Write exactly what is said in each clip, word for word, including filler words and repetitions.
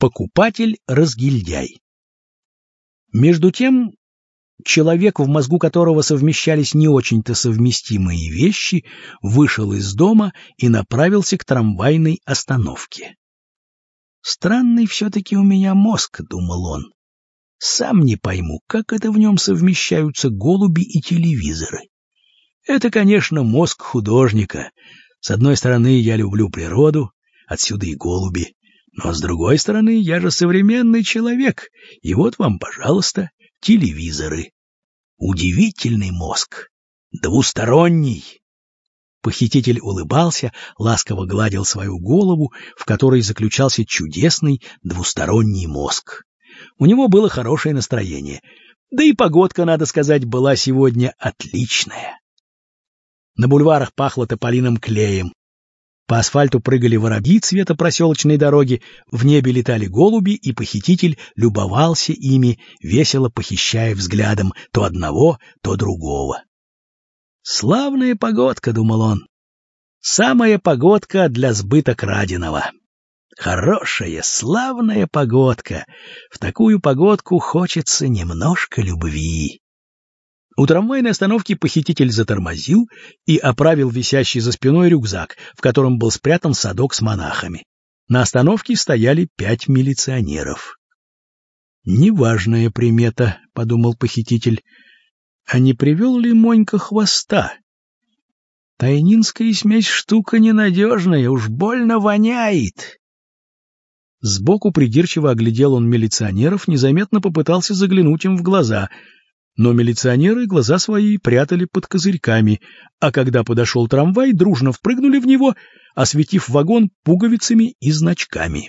Покупатель-разгильдяй. Между тем, человек, в мозгу которого совмещались не очень-то совместимые вещи, вышел из дома и направился к трамвайной остановке. «Странный все-таки у меня мозг», — думал он. «Сам не пойму, как это в нем совмещаются голуби и телевизоры. Это, конечно, мозг художника. С одной стороны, я люблю природу, отсюда и голуби. Но с другой стороны, я же современный человек, и вот вам, пожалуйста, телевизоры. Удивительный мозг, двусторонний». Похититель улыбался, ласково гладил свою голову, в которой заключался чудесный двусторонний мозг. У него было хорошее настроение, да и погодка, надо сказать, была сегодня отличная. На бульварах пахло тополиным клеем. По асфальту прыгали воробьи цвета проселочной дороги, в небе летали голуби, и похититель любовался ими, весело похищая взглядом то одного, то другого. «Славная погодка», — думал он, — «самая погодка для сбыта краденого. Хорошая, славная погодка. В такую погодку хочется немножко любви». У трамвайной остановки похититель затормозил и оправил висящий за спиной рюкзак, в котором был спрятан садок с монахами. На остановке стояли пять милиционеров. «Неважная примета», — подумал похититель. «А не привел ли Монька хвоста? Тайнинская смесь штука ненадежная, уж больно воняет». Сбоку придирчиво оглядел он милиционеров, незаметно попытался заглянуть им в глаза, но милиционеры глаза свои прятали под козырьками, а когда подошел трамвай, дружно впрыгнули в него, осветив вагон пуговицами и значками.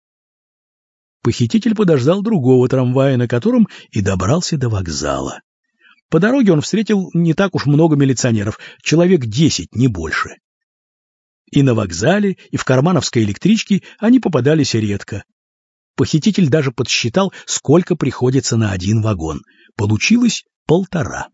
Похититель подождал другого трамвая, на котором и добрался до вокзала. По дороге он встретил не так уж много милиционеров, человек десять, не больше. И на вокзале, и в кармановской электричке они попадались редко. Похититель даже подсчитал, сколько приходится на один вагон. Получилось полтора.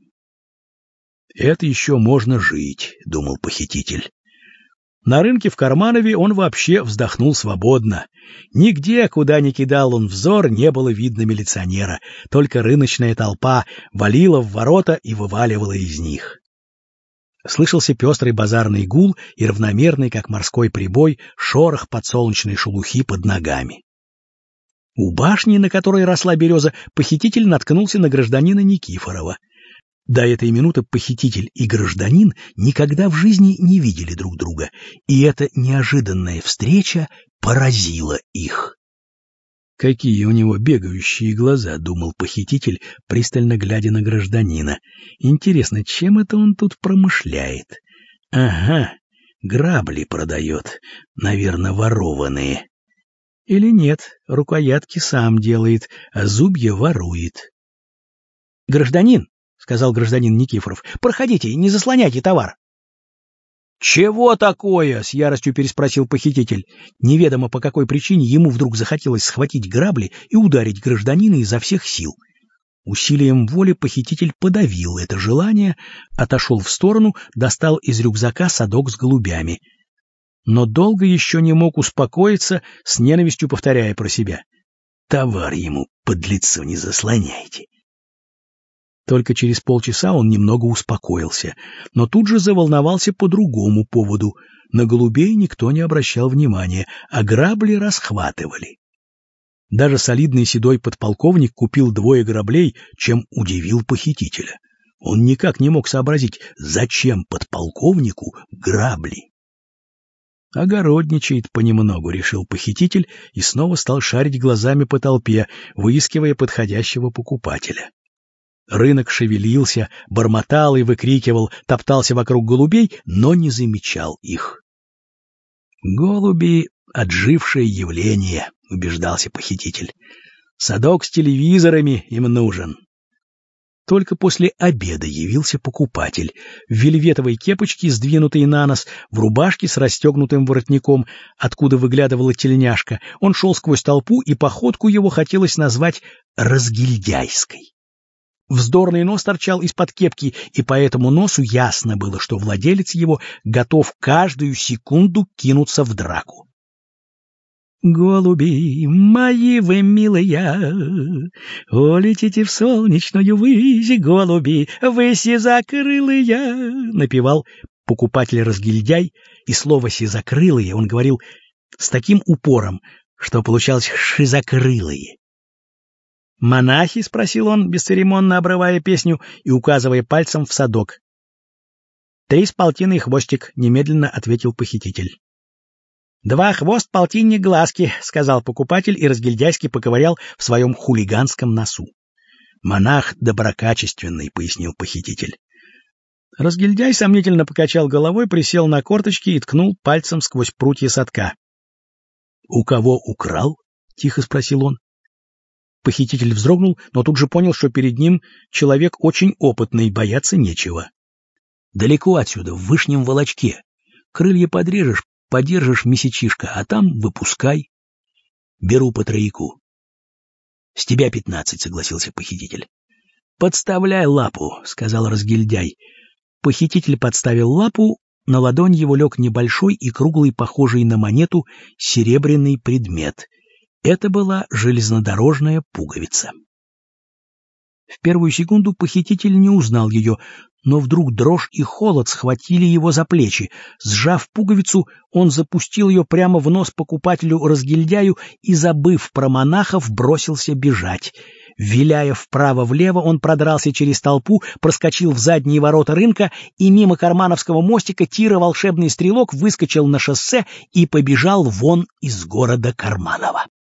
«Это еще можно жить», — думал похититель. На рынке в Карманове он вообще вздохнул свободно. Нигде, куда ни кидал он взор, не было видно милиционера, только рыночная толпа валила в ворота и вываливала из них. Слышался пестрый базарный гул и равномерный, как морской прибой, шорох подсолнечной шелухи под ногами. У башни, на которой росла береза, похититель наткнулся на гражданина Никифорова. До этой минуты похититель и гражданин никогда в жизни не видели друг друга, и эта неожиданная встреча поразила их. «Какие у него бегающие глаза», — думал похититель, пристально глядя на гражданина. «Интересно, чем это он тут промышляет? Ага, грабли продает, наверное, ворованные. Или нет, рукоятки сам делает, а зубья ворует». «Гражданин», — сказал гражданин Никифоров, — «проходите, не заслоняйте товар». «Чего такое?» — с яростью переспросил похититель. Неведомо по какой причине ему вдруг захотелось схватить грабли и ударить гражданина изо всех сил. Усилием воли похититель подавил это желание, отошел в сторону, достал из рюкзака садок с голубями. Но долго еще не мог успокоиться, с ненавистью повторяя про себя: «Товар ему под лицо не заслоняйте». Только через полчаса он немного успокоился, но тут же заволновался по другому поводу. На голубей никто не обращал внимания, а грабли расхватывали. Даже солидный седой подполковник купил двое граблей, чем удивил похитителя. Он никак не мог сообразить, зачем подполковнику грабли. «Огородничает понемногу», — решил похититель и снова стал шарить глазами по толпе, выискивая подходящего покупателя. Рынок шевелился, бормотал и выкрикивал, топтался вокруг голубей, но не замечал их. «Голуби — отжившее явление», — убеждался похититель. «Садок с телевизорами им нужен». Только после обеда явился покупатель. В вельветовой кепочке, сдвинутой на нос, в рубашке с расстегнутым воротником, откуда выглядывала тельняшка. Он шел сквозь толпу, и походку его хотелось назвать разгильдяйской. Вздорный нос торчал из-под кепки, и по этому носу ясно было, что владелец его готов каждую секунду кинуться в драку. Голуби мои вы милые, улетите в солнечную высь, голуби, вы сизокрылые, напевал покупатель-разгильдяй, и слово «сизокрылые» он говорил с таким упором, что получалось «шизокрылые». «Монахи?» — спросил он, бесцеремонно обрывая песню и указывая пальцем в садок. «Три с полтиной хвостик», — немедленно ответил похититель. «Два хвост, полтинник глазки», — сказал покупатель и разгильдяйски поковырял в своем хулиганском носу. «Монах доброкачественный», — пояснил похититель. Разгильдяй сомнительно покачал головой, присел на корточки и ткнул пальцем сквозь прутья садка. «У кого украл?» — тихо спросил он. Похититель вздрогнул, но тут же понял, что перед ним человек очень опытный, бояться нечего. «Далеко отсюда, в вышнем волочке. Крылья подрежешь, подержишь месячишко, а там выпускай. Беру по трояку». «С тебя пятнадцать», — согласился похититель. «Подставляй лапу», — сказал разгильдяй. Похититель подставил лапу, на ладонь его лег небольшой и круглый, похожий на монету, серебряный предмет. Это была железнодорожная пуговица. В первую секунду похититель не узнал ее, но вдруг дрожь и холод схватили его за плечи. Сжав пуговицу, он запустил ее прямо в нос покупателю-разгильдяю и, забыв про монахов, бросился бежать. Виляя вправо-влево, он продрался через толпу, проскочил в задние ворота рынка, и мимо Кармановского мостика Тира волшебный стрелок выскочил на шоссе и побежал вон из города Карманова.